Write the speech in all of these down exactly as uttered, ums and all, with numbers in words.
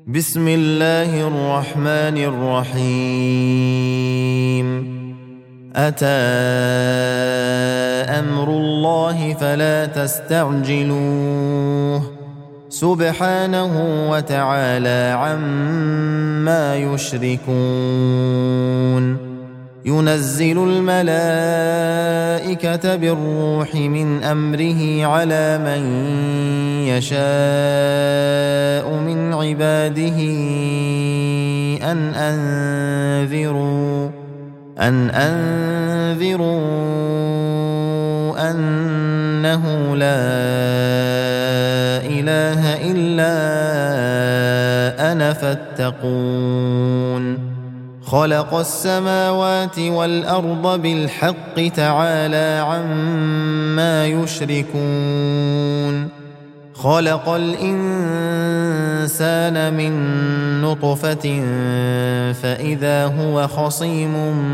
بسم الله الرحمن الرحيم. أتى أمر الله فلا تستعجلوه سبحانه وتعالى عما يشركون. ينزل الملائكة بالروح من أمره على من يشاء من عباده أن أنذروا أن أنذروا أنه لا إله إلا أنا فاتقون. خلق السماوات والأرض بالحق تعالى عما يشركون. خلق الإنسان من نطفة فإذا هو خصيم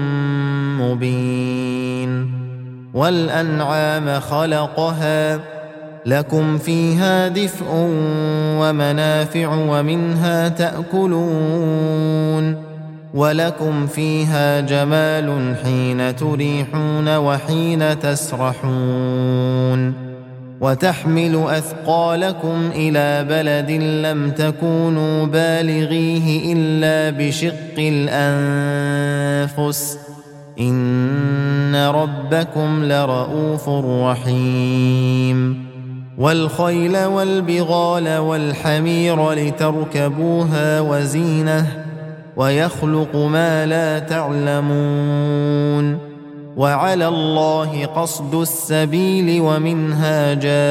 مبين. والأنعام خلقها لكم فيها دفء ومنافع ومنها تأكلون ولكم فيها جمال حين تريحون وحين تسرحون. وتحمل أثقالكم إلى بلد لم تكونوا بالغيه إلا بشق الأنفس إن ربكم لرؤوف رحيم. والخيل والبغال والحمير لتركبوها وزينة ويخلق ما لا تعلمون. وعلى الله قصد السبيل ومنها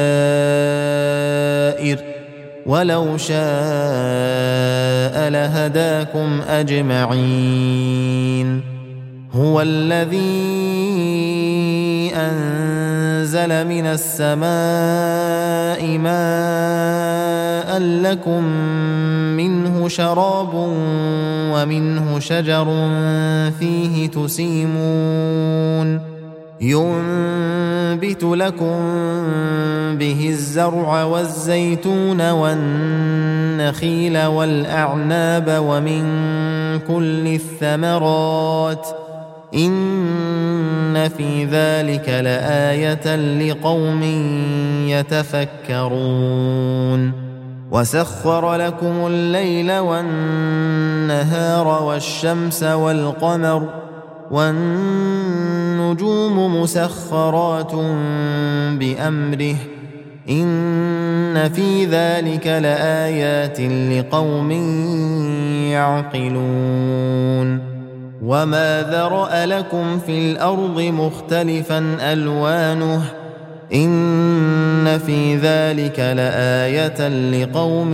جائر ولو شاء لهداكم أجمعين. هو الذي أنزل من السماء ماء لكم منه شراب ومنه شجر فيه تسيمون. ينبت لكم به الزرع والزيتون والنخيل والأعناب ومن كل الثمرات إن في ذلك لآية لقوم يتفكرون. وسخر لكم الليل والنهار والشمس والقمر والنجوم مسخرات بأمره إن في ذلك لآيات لقوم يعقلون. وما ذرأ لكم في الأرض مختلفا ألوانه إن في ذلك لآية لقوم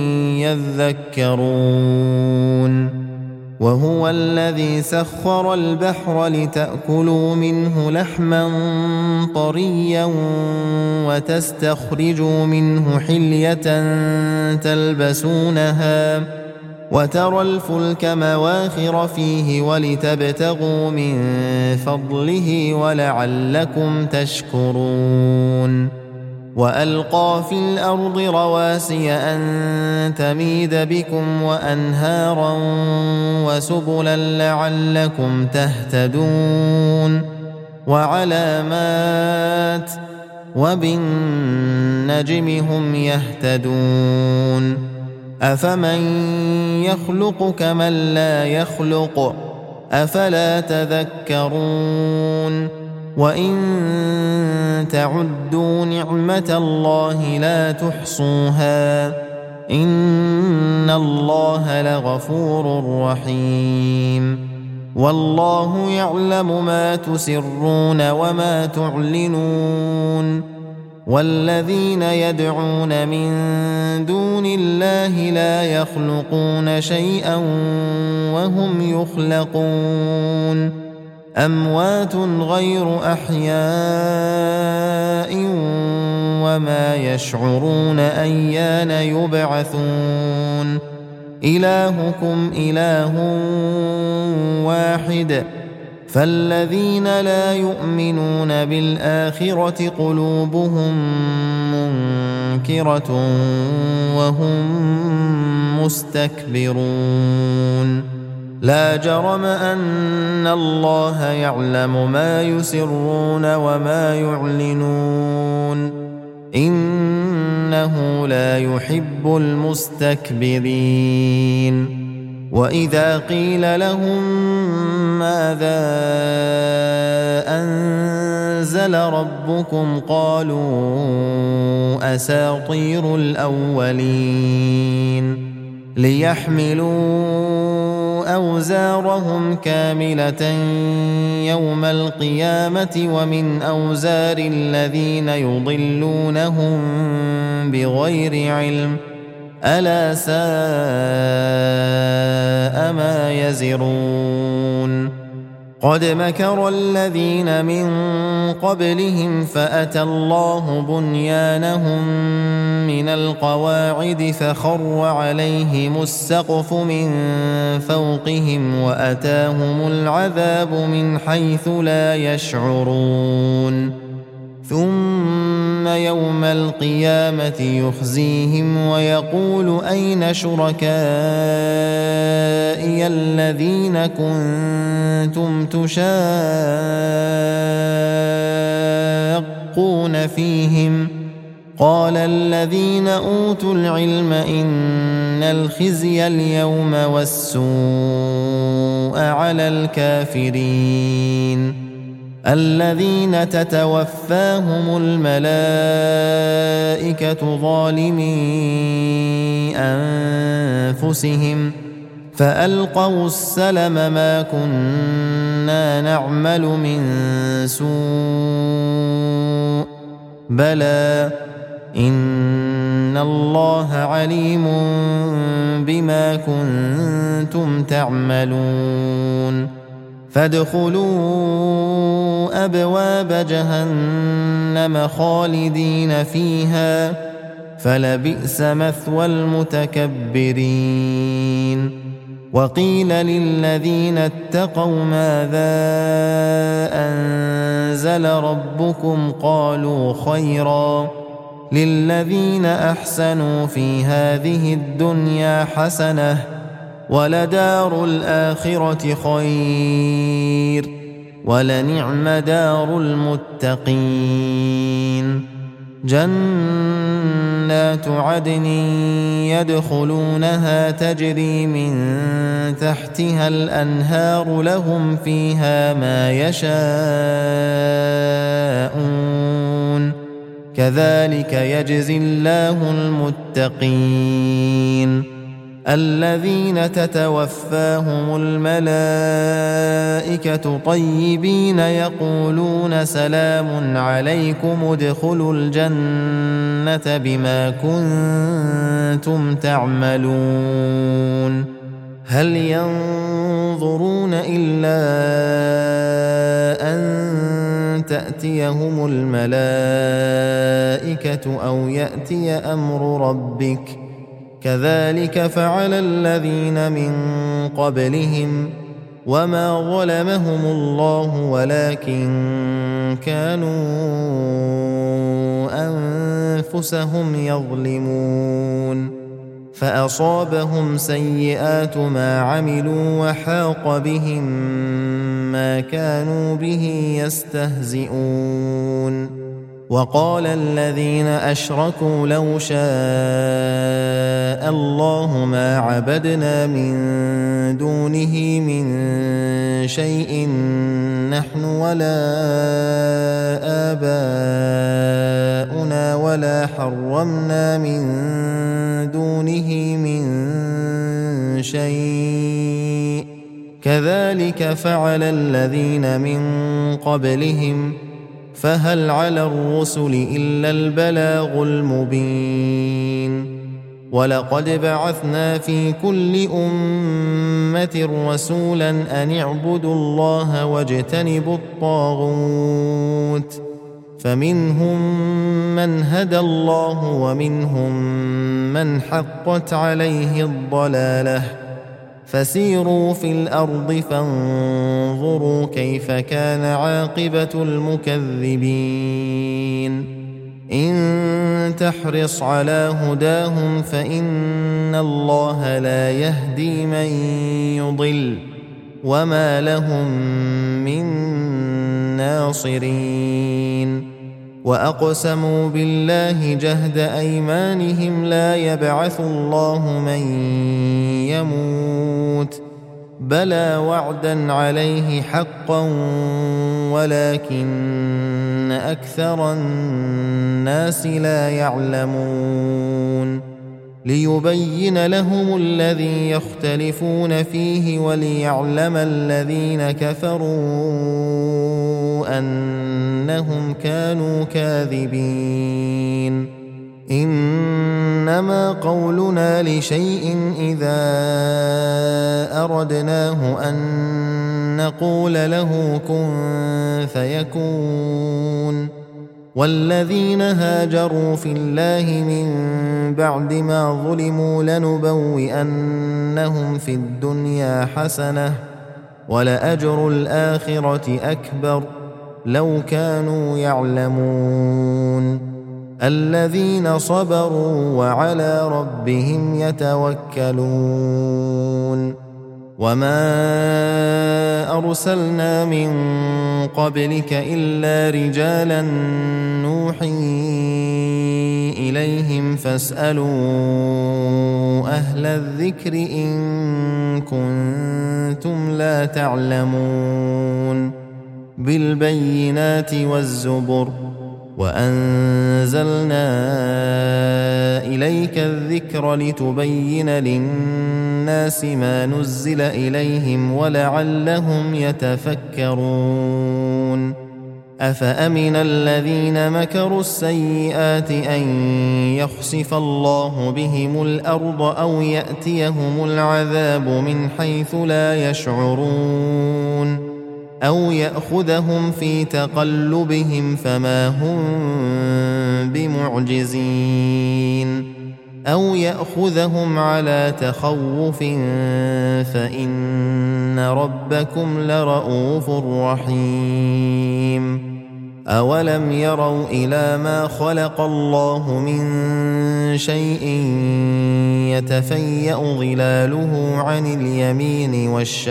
يذكرون. وهو الذي سخر البحر لتأكلوا منه لحما طريا وتستخرجوا منه حلية تلبسونها وترى الفلك مواخر فيه ولتبتغوا من فضله ولعلكم تشكرون. وألقى في الأرض رواسي أن تميد بكم وأنهارا وسبلا لعلكم تهتدون. وعلامات وبالنجم هم يهتدون. أفمن يخلق كمن لا يخلق أفلا تذكرون. وإن تعدوا نعمة الله لا تحصوها إن الله لغفور رحيم. والله يعلم ما تسرون وما تعلنون. والذين يدعون من دون الله لا يخلقون شيئا وهم يخلقون. أموات غير أحياء وما يشعرون أيان يبعثون. إلهكم إله واحد فالذين لا يؤمنون بالآخرة قلوبهم منكرة وهم مستكبرون لا جرم أن الله يعلم ما يسرون وما يعلنون إنه لا يحب المستكبرين وإذا قيل لهم ماذا أنزل ربكم قالوا أساطير الأولين ليحملوا أوزارهم كاملة يوم القيامة ومن أوزار الذين يضلونهم بغير علم ألا ساء ما يزرون قد مكر الذين من قبلهم فأتى الله بنيانهم من القواعد فخر عليهم السقف من فوقهم وأتاهم العذاب من حيث لا يشعرون ثم يوم القيامة يخزيهم ويقول أين شركائي الذين كنتم تشاقون فيهم قال الذين أوتوا العلم إن الخزي اليوم والسوء على الكافرين الذين تتوفاهم الملائكة ظالمي أنفسهم فألقوا السلم ما كنا نعمل من سوء بلى إن الله عليم بما كنتم تعملون فادخلوا أبواب جهنم خالدين فيها فلبئس مثوى المتكبرين وقيل للذين اتقوا ماذا أنزل ربكم قالوا خيرا للذين أحسنوا في هذه الدنيا حسنة ولدار الآخرة خير ولنعم دار المتقين جنات عدن يدخلونها تجري من تحتها الأنهار لهم فيها ما يشاءون كذلك يجزي الله المتقين الذين تتوفاهم الملائكة طيبين يقولون سلام عليكم ادخلوا الجنة بما كنتم تعملون هل ينظرون إلا أن تأتيهم الملائكة أو يأتي أمر ربك كذلك فعل الذين من قبلهم وما ظلمهم الله ولكن كانوا أنفسهم يظلمون فأصابهم سيئات ما عملوا وحاق بهم ما كانوا به يستهزئون وقال الذين أشركوا لو شاء الله ما عبدنا من دونه من شيء نحن ولا آباؤنا ولا حرمنا من دونه من شيء كذلك فعل الذين من قبلهم فهل على الرسل إلا البلاغ المبين ولقد بعثنا في كل أمة رسولا أن اعبدوا الله واجتنبوا الطاغوت فمنهم من هدى الله ومنهم من حقت عليه الضلالة فسيروا في الأرض فانظروا كيف كان عاقبة المكذبين إن تحرص على هداهم فإن الله لا يهدي من يضل وما لهم من ناصرين وأقسموا بالله جهد أيمانهم لا يبعث الله من يموت بلى وعدا عليه حقا ولكن أكثر الناس لا يعلمون ليبين لهم الذي يختلفون فيه وليعلم الذين كفروا أنهم كانوا كاذبين إنما قولنا لشيء إذا أردناه أن نقول له كن فيكون والذين هاجروا في الله من بعد ما ظلموا لنبوئنهم في الدنيا حسنة ولأجر الآخرة أكبر لو كانوا يعلمون الذين صبروا وعلى ربهم يتوكلون وما أرسلنا من قبلك إلا رجالا نوحي إليهم فاسألوا أهل الذكر إن كنتم لا تعلمون بالبينات والزبر وأنزلنا إليك الذكر لتبين للناس ما نزل إليهم ولعلهم يتفكرون أفأمن الذين مكروا السيئات أن يخسف الله بهم الأرض أو يأتيهم العذاب من حيث لا يشعرون أو يأخذهم في تقلبهم فما هم بمعجزين أو يأخذهم على تخوف فإن ربكم لرؤوف رحيم أولم يروا إلى ما خلق الله من شيء يتفيأ ظلاله عن اليمين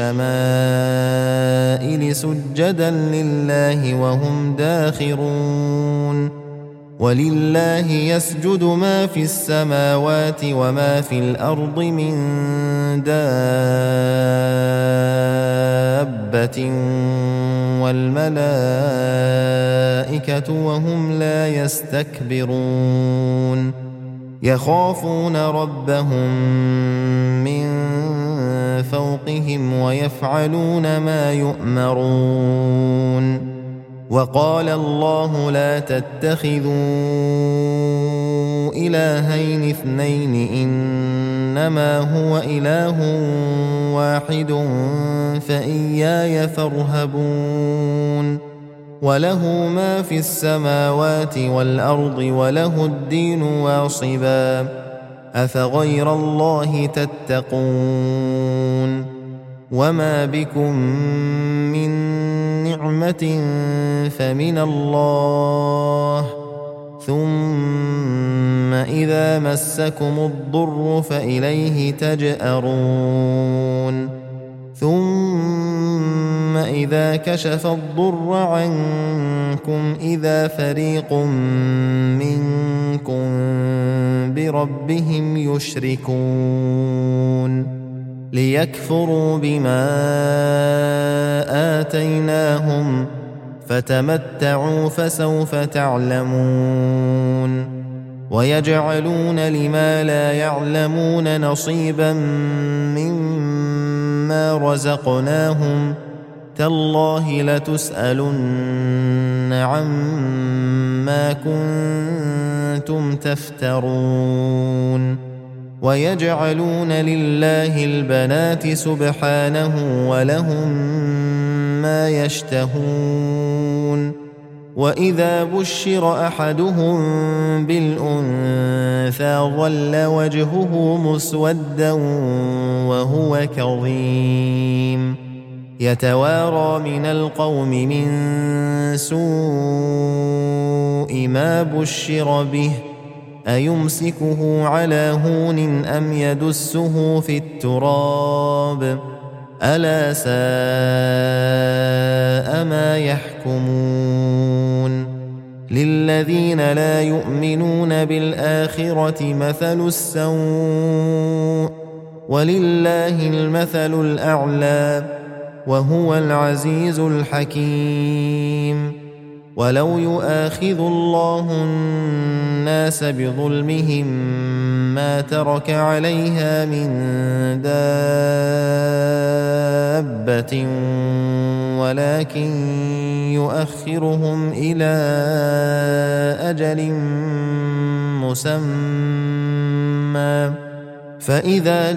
والشمائل سجدا لله وهم داخرون ولله يسجد ما في السماوات وما في الأرض من دابة والملائكة وهم لا يستكبرون يخافون ربهم من فوقهم ويفعلون ما يؤمرون وقال الله لا تتخذوا إلهين اثنين إنما هو إله واحد فإياي فارهبون وله ما في السماوات والأرض وله الدين واصبا أفغير الله تتقون وما بكم من نعمة فمن الله ثم إذا مسكم الضر فإليه تجأرون ثم إذا كشف الضر عنكم إذا فريق منكم بربهم يشركون ليكفروا بما آتيناهم فتمتعوا فسوف تعلمون ويجعلون لما لا يعلمون نصيبا مما رزقناهم تالله لتسألن عما كنتم تفترون ويجعلون لله البنات سبحانه ولهم ما يشتهون وإذا بشر أحدهم بالأنثى ظل وجهه مسودا وهو كظيم يتوارى من القوم من سوء ما بشر به أيمسكه على هون أم يدسه في التراب ألا ساء ما يحكمون للذين لا يؤمنون بالآخرة مثل السوء ولله المثل الأعلى وهو العزيز الحكيم ولو يؤاخذ الله الناس بظلمهم ما ترك عليها من دابة ولكن يؤخرهم إلى أجل مسمى فإذا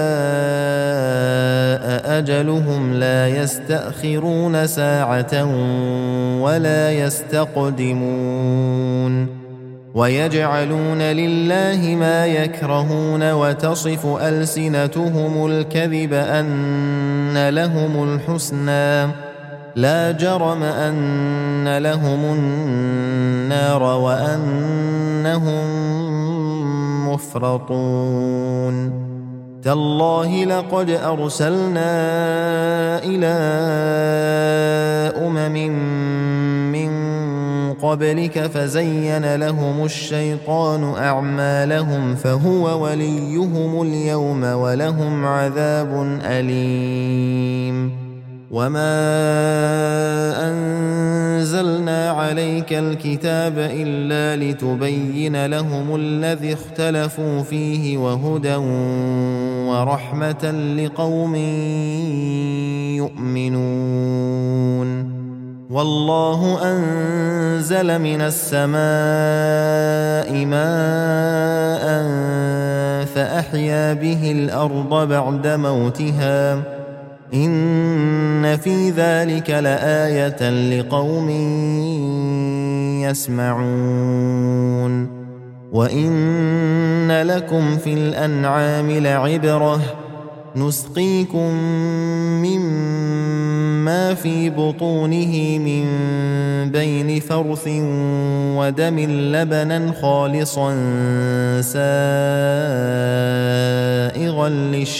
جاء أجلهم لا يستأخرون ساعة ولا يستقدمون ويجعلون لله ما يكرهون وتصف ألسنتهم الكذب أن لهم الحسنى لا جرم أن لهم النار وأنهم مفرطون تالله لقد أرسلنا إلى أمم من قبلك فزين لهم الشيطان أعمالهم فهو وليهم اليوم ولهم عذاب أليم وما أنزلنا عليك الكتاب إلا لتبين لهم الذي اختلفوا فيه وهدى ورحمة لقوم يؤمنون والله أنزل من السماء ماء فأحيا به الأرض بعد موتها إن في ذلك لآية لقوم يسمعون وإن لكم في الأنعام لعبرة نسقيكم مما في بطونه من بين فرث ودم لبنا خالصا سائغا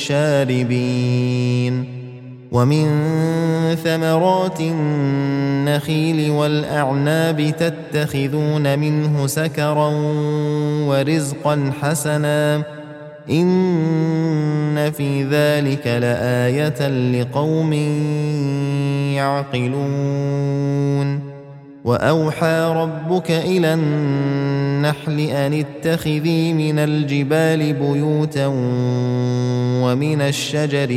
للشاربين ومن ثمرات النخيل والأعناب تتخذون منه سكرا ورزقا حسنا إن في ذلك لآية لقوم يعقلون وأوحى ربك إلى النحل أن اتخذي من الجبال بيوتا ومن الشجر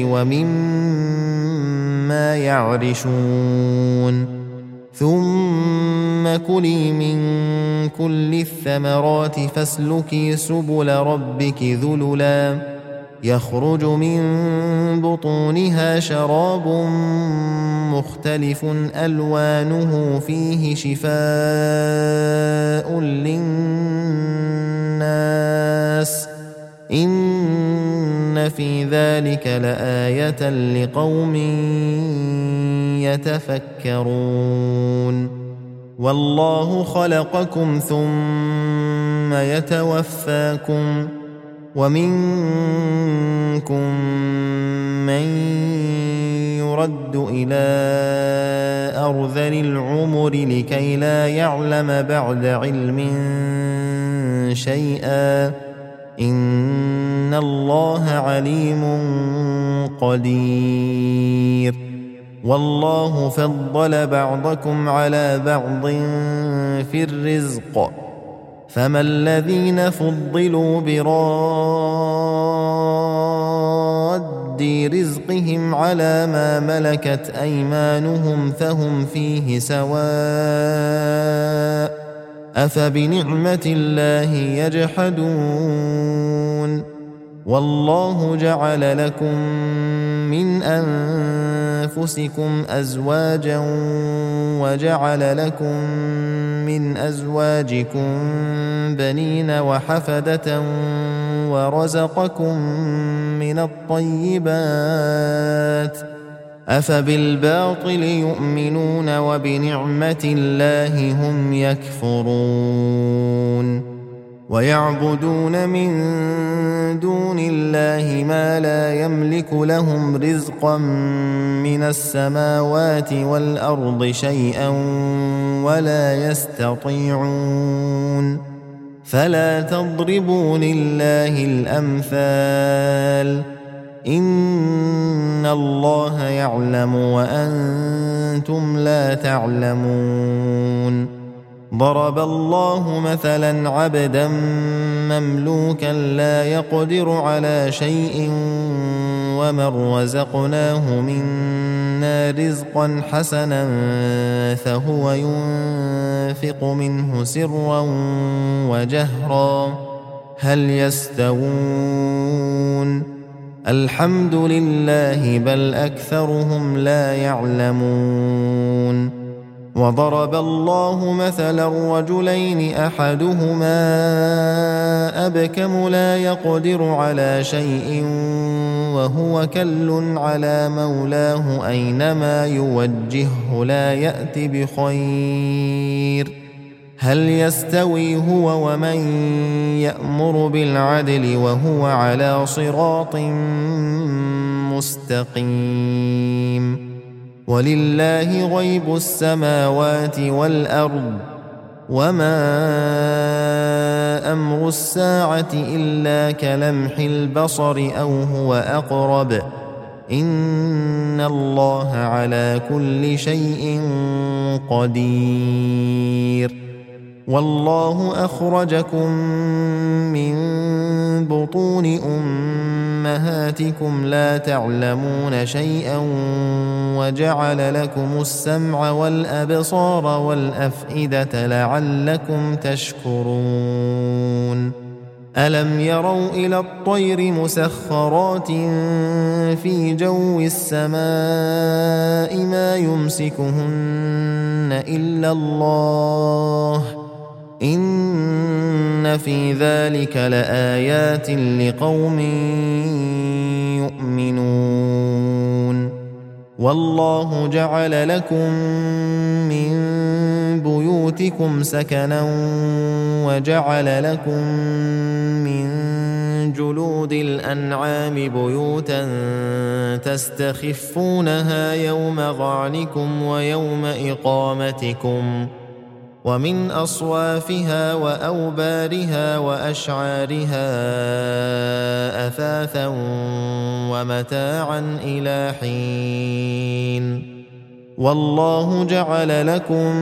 ومما يعرشون ثم كلي من كل الثمرات فاسلكي سبل ربك ذللا يخرج من بطونها شراب مختلف ألوانه فيه شفاء للناس إن في ذلك لآية لقوم يتفكرون والله خلقكم ثم يتوفاكم ومنكم من يرد إلى أرذل العمر لكي لا يعلم بعد علم شيئا إن الله عليم قدير والله فضل بعضكم على بعض في الرزق فما الذين فضلوا براد رزقهم على ما ملكت أيمانهم فهم فيه سواء أفبنعمة الله يجحدون والله جعل لكم من أنفسكم أزواجا وجعل لكم من أزواجكم بنين وحفدة ورزقكم من الطيبات أفبالباطل يؤمنون وبنعمة الله هم يكفرون ويعبدون من دون الله ما لا يملك لهم رزقا من السماوات والأرض شيئا ولا يستطيعون فلا تضربوا لله الأمثال إن الله يعلم وأنتم لا تعلمون ضرب الله مثلا عبدا مملوكا لا يقدر على شيء ومن رزقناه منا رزقا حسنا فهو ينفق منه سرا وجهرا هل يستوون الحمد لله بل أكثرهم لا يعلمون وضرب الله مثلا رجلين أحدهما أبكم لا يقدر على شيء وهو كل على مولاه أينما يوجهه لا يأت بخير هل يستوي هو ومن يأمر بالعدل وهو على صراط مستقيم ولله غيب السماوات والأرض وما أمر الساعة إلا كلمح البصر أو هو أقرب إن الله على كل شيء قدير والله أخرجكم من بطون أمهاتكم لا تعلمون شيئا وجعل لكم السمع والأبصار والأفئدة لعلكم تشكرون ألم يروا إلى الطير مسخرات في جو السماء ما يمسكهن إلا الله إن في ذلك لآيات لقوم يؤمنون والله جعل لكم من بيوتكم سكنا وجعل لكم من جلود الأنعام بيوتا تستخفونها يوم ظعنكم ويوم إقامتكم ومن أصوافها وأوبارها وأشعارها أثاثا ومتاعا إلى حين والله جعل لكم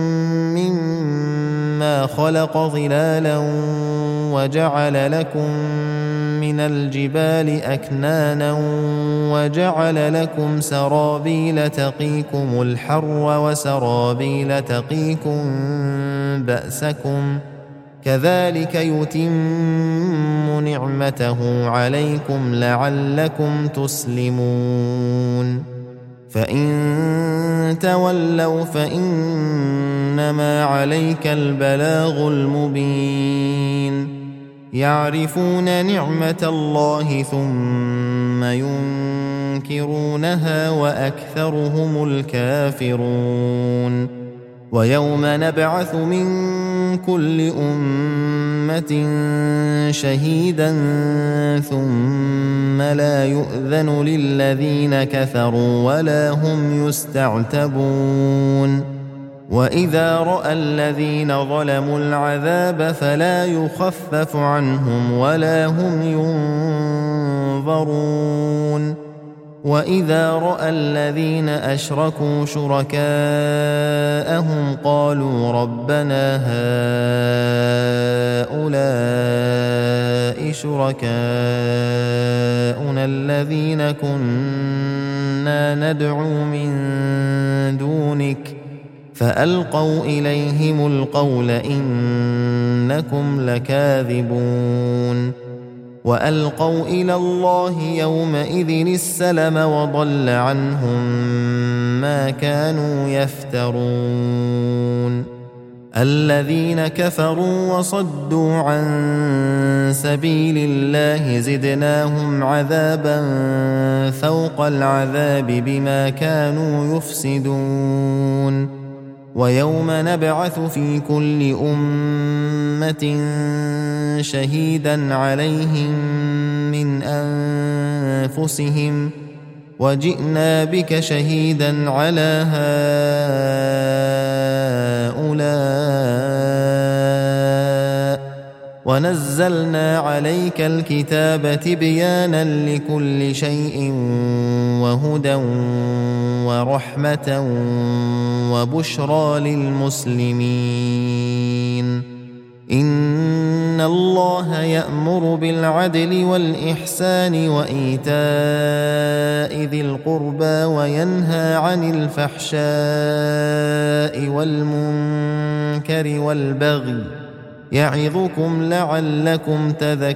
مما خلق ظلالا وجعل لكم من الجبال أكنانا وجعل لكم سرابيل تقيكم الحر وسرابيل تقيكم بأسكم كذلك يتم نعمته عليكم لعلكم تسلمون فإن تولوا فإنما عليك البلاغ المبين يعرفون نعمة الله ثم ينكرونها وأكثرهم الكافرون ويوم نبعث من كل أمة شهيدا ثم لا يؤذن للذين كفروا ولا هم يستعتبون وإذا رأى الذين ظلموا العذاب فلا يخفف عنهم ولا هم ينظرون وإذا رأى الذين أشركوا شركاءهم قالوا ربنا هؤلاء شركاؤنا الذين كنا ندعو من دونك فألقوا إليهم القول إنكم لكاذبون وألقوا إلى الله يومئذ السلم وضل عنهم ما كانوا يفترون الذين كفروا وصدوا عن سبيل الله زدناهم عذابا فوق العذاب بما كانوا يفسدون ويوم نبعث في كل أمة شهيدا عليهم من أنفسهم وجئنا بك شهيدا على هؤلاء ونزلنا عليك الكتاب تبيانا لكل شيء وهدى ورحمة وبشرى للمسلمين إن الله يأمر بالعدل والإحسان وإيتاء ذي القربى وينهى عن الفحشاء والمنكر والبغي يعظكم لعلكم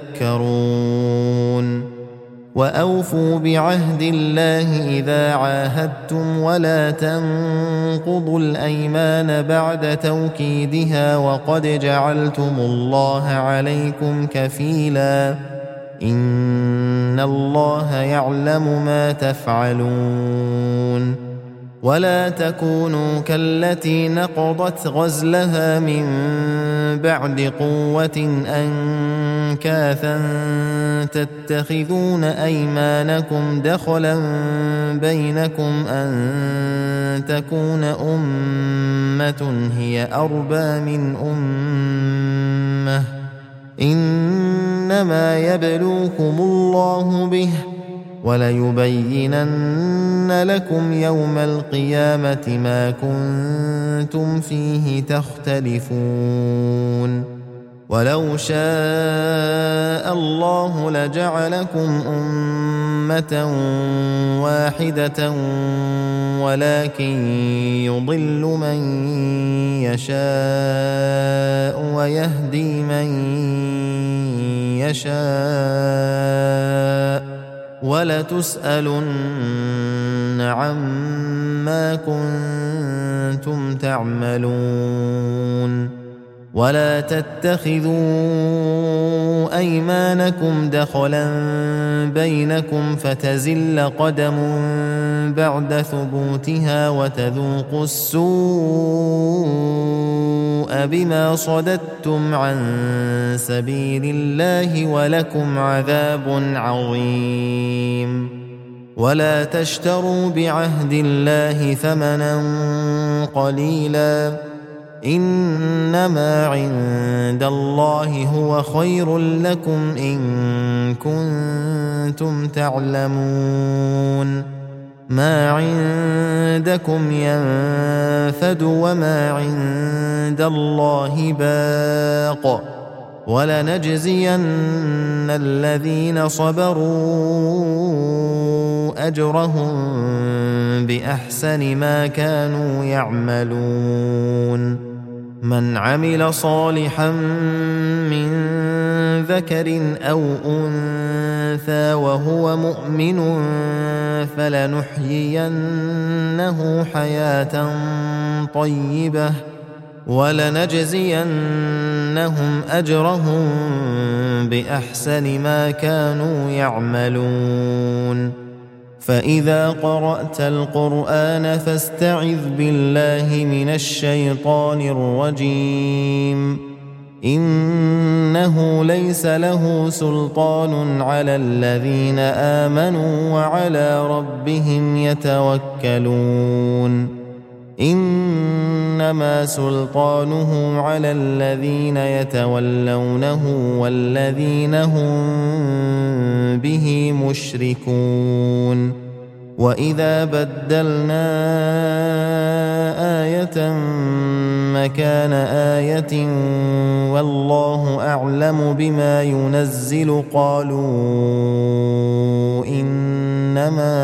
تذكرون وأوفوا بعهد الله إذا عاهدتم ولا تنقضوا الأيمان بعد توكيدها وقد جعلتم الله عليكم كفيلا إن الله يعلم ما تفعلون ولا تكونوا كالتي نقضت غزلها من بعد قوة أنكاثا تتخذون أيمانكم دخلا بينكم أن تكون أمة هي أربى من أمة إنما يبلوكم الله به وليبينن لكم يوم القيامة ما كنتم فيه تختلفون ولو شاء الله لجعلكم أمة واحدة ولكن يضل من يشاء ويهدي من يشاء ولتسألن عما كنتم تعملون ولا تتخذوا أيمانكم دخلا بينكم فتزل قدم بعد ثبوتها وتذوقوا السوء بما صددتم عن سبيل الله ولكم عذاب عظيم ولا تشتروا بعهد الله ثمنا قليلا إنما عند الله هو خير لكم إن كنتم تعلمون ما عندكم ينفد وما عند الله باق ولنجزين الذين صبروا أجرهم بأحسن ما كانوا يعملون من عمل صالحا من ذكر أو أنثى وهو مؤمن فلنحيينه حياة طيبة ولنجزينهم أجرهم بأحسن ما كانوا يعملون فإذا قرأت القرآن فاستعذ بالله من الشيطان الرجيم إنه ليس له سلطان على الذين آمنوا وعلى ربهم يتوكلون إنما سلطانه على الذين يتولونه والذين هم به مشركون وإذا بدلنا آية مكان آية والله أعلم بما ينزل قالوا إنما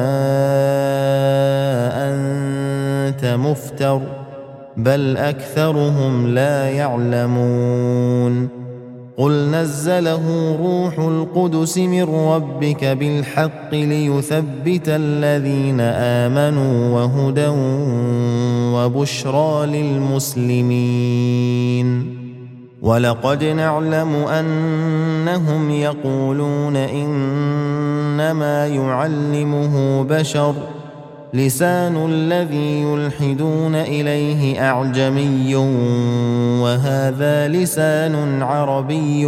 أنت مفتر بل أكثرهم لا يعلمون قل نزله روح القدس من ربك بالحق ليثبت الذين آمنوا وهدى وبشرى للمسلمين. ولقد نعلم أنهم يقولون إنما يعلمه بشر لسان الذي يلحدون إليه أعجمي وهذا لسان عربي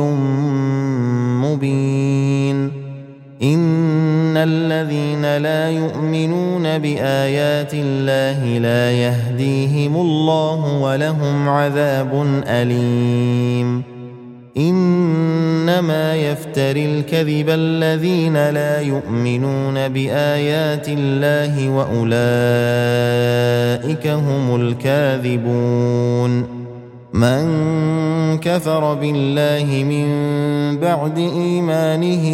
مبين. إن الذين لا يؤمنون بآيات الله لا يهديهم الله ولهم عذاب أليم. إنما يفتري الكذب الذين لا يؤمنون بآيات الله وأولئك هم الكاذبون. من كفر بالله من بعد إيمانه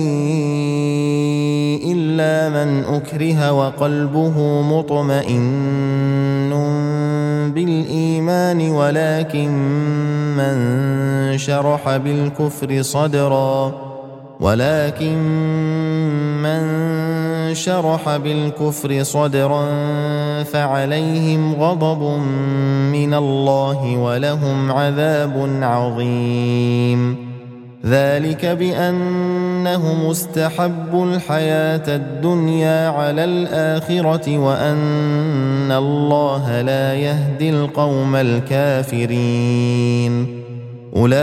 إلا من أكره وقلبه مطمئن بالإيمان ولكن من شرح بالكفر صدرا ولكن من شرح بالكفر صدرا فعليهم غضب من الله ولهم عذاب عظيم. ذلك بأنهم استحبوا الحياة الدنيا على الآخرة وأن الله لا يهدي القوم الكافرين. أولئك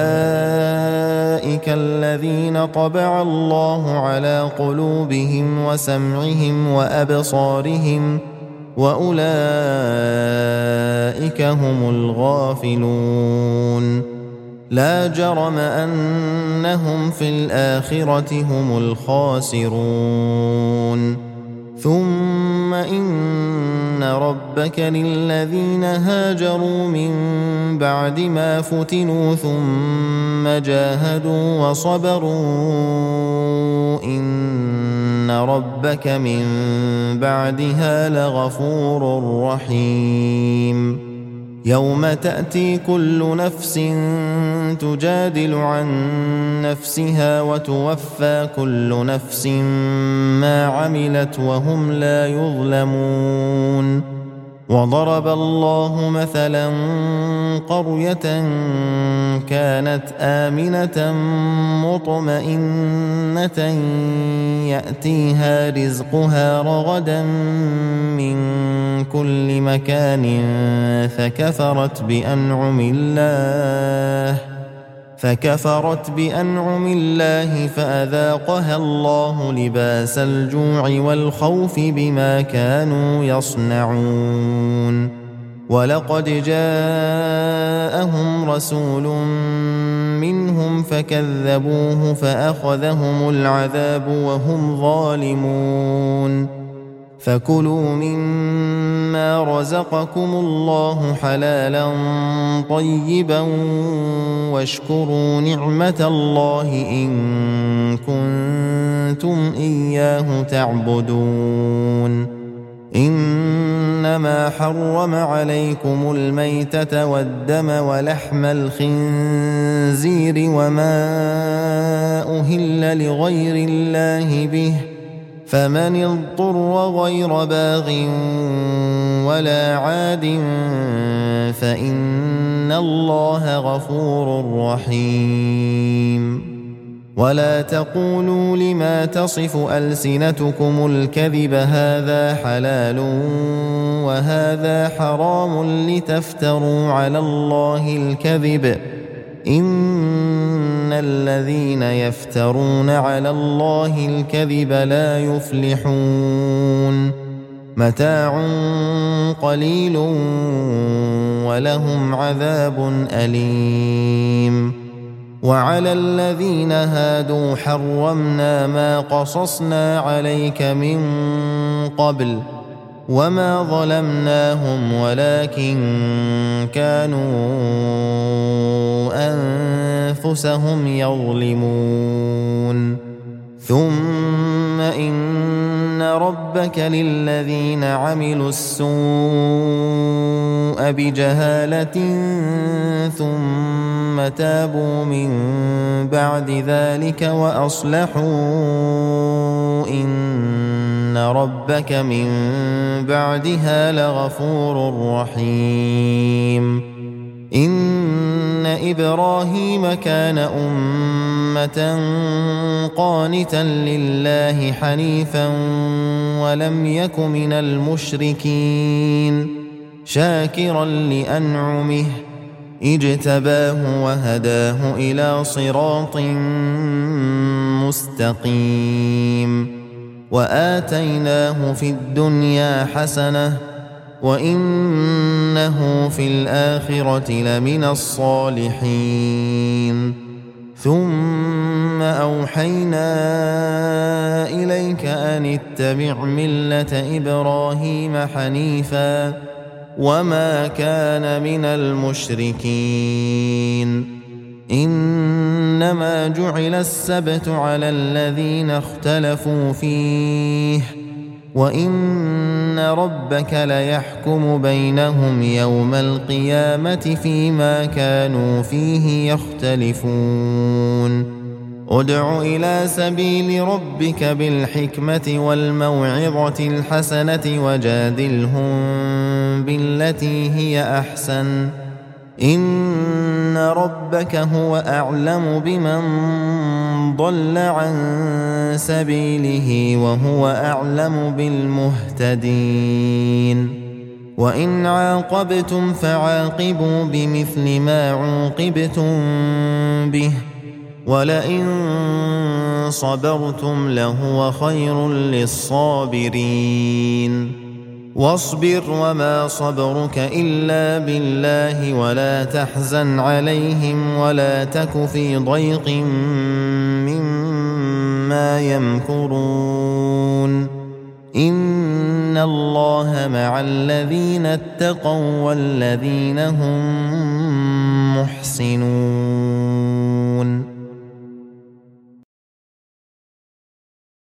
الذين طبع الله على قلوبهم وسمعهم وأبصارهم وأولئك هم الغافلون. لا جرم أنهم في الآخرة هم الخاسرون. ثم إن ربك للذين هاجروا من بعد ما فتنوا ثم جاهدوا وصبروا إن ربك من بعدها لغفور رحيم. يوم تأتي كل نفس تجادل عن نفسها وتوفى كل نفس ما عملت وهم لا يظلمون. وضرب الله مثلا قرية كانت آمنة مطمئنة يأتيها رزقها رغدا من كل مكان فكفرت بأنعم الله فكفرت بأنعم الله فأذاقها الله لباس الجوع والخوف بما كانوا يصنعون. ولقد جاءهم رسول منهم فكذبوه فأخذهم العذاب وهم ظالمون. فكلوا مما رزقكم الله حلالا طيبا واشكروا نعمة الله إن كنتم إياه تعبدون. إنما حرم عليكم الميتة والدم ولحم الخنزير وما أهل لغير الله به فمن اضطر غير باغ ولا عاد فإن الله غفور رحيم. ولا تقولوا لما تصف ألسنتكم الكذب هذا حلال وهذا حرام لتفتروا على الله الكذب إن الذين يفترون على الله الكذب لا يفلحون. متاع قليل ولهم عذاب أليم. وعلى الذين هادوا حرمنا ما قصصنا عليك من قبل وما ظلمناهم ولكن كانوا أنفسهم يظلمون. ثم إن ربك للذين عملوا السوء بجهالة ثم تابوا من بعد ذلك وأصلحوا إن ربك من بعدها لغفور رحيم. إن إبراهيم كان أمة قانتا لله حنيفا ولم يك من المشركين شاكرا لأنعمه اجتباه وهداه إلى صراط مستقيم وآتيناه في الدنيا حسنة وإنه في الآخرة لمن الصالحين. ثم أوحينا إليك أن اتبع ملة إبراهيم حنيفا وما كان من المشركين. إنما جعل السبت على الذين اختلفوا فيه وإن ربك ليحكم بينهم يوم القيامة فيما كانوا فيه يختلفون. ادع إلى سبيل ربك بالحكمة والموعظة الحسنة وجادلهم بالتي هي أحسن إن ربك هو أعلم بمن ضل عن سبيله وهو أعلم بالمهتدين. وإن عاقبتم فعاقبوا بمثل ما عوقبتم به ولئن صبرتم لهو خير للصابرين. واصبر وما صبرك إلا بالله ولا تحزن عليهم ولا تك في ضيق مما يمكرون. إن الله مع الذين اتقوا والذين هم محسنون.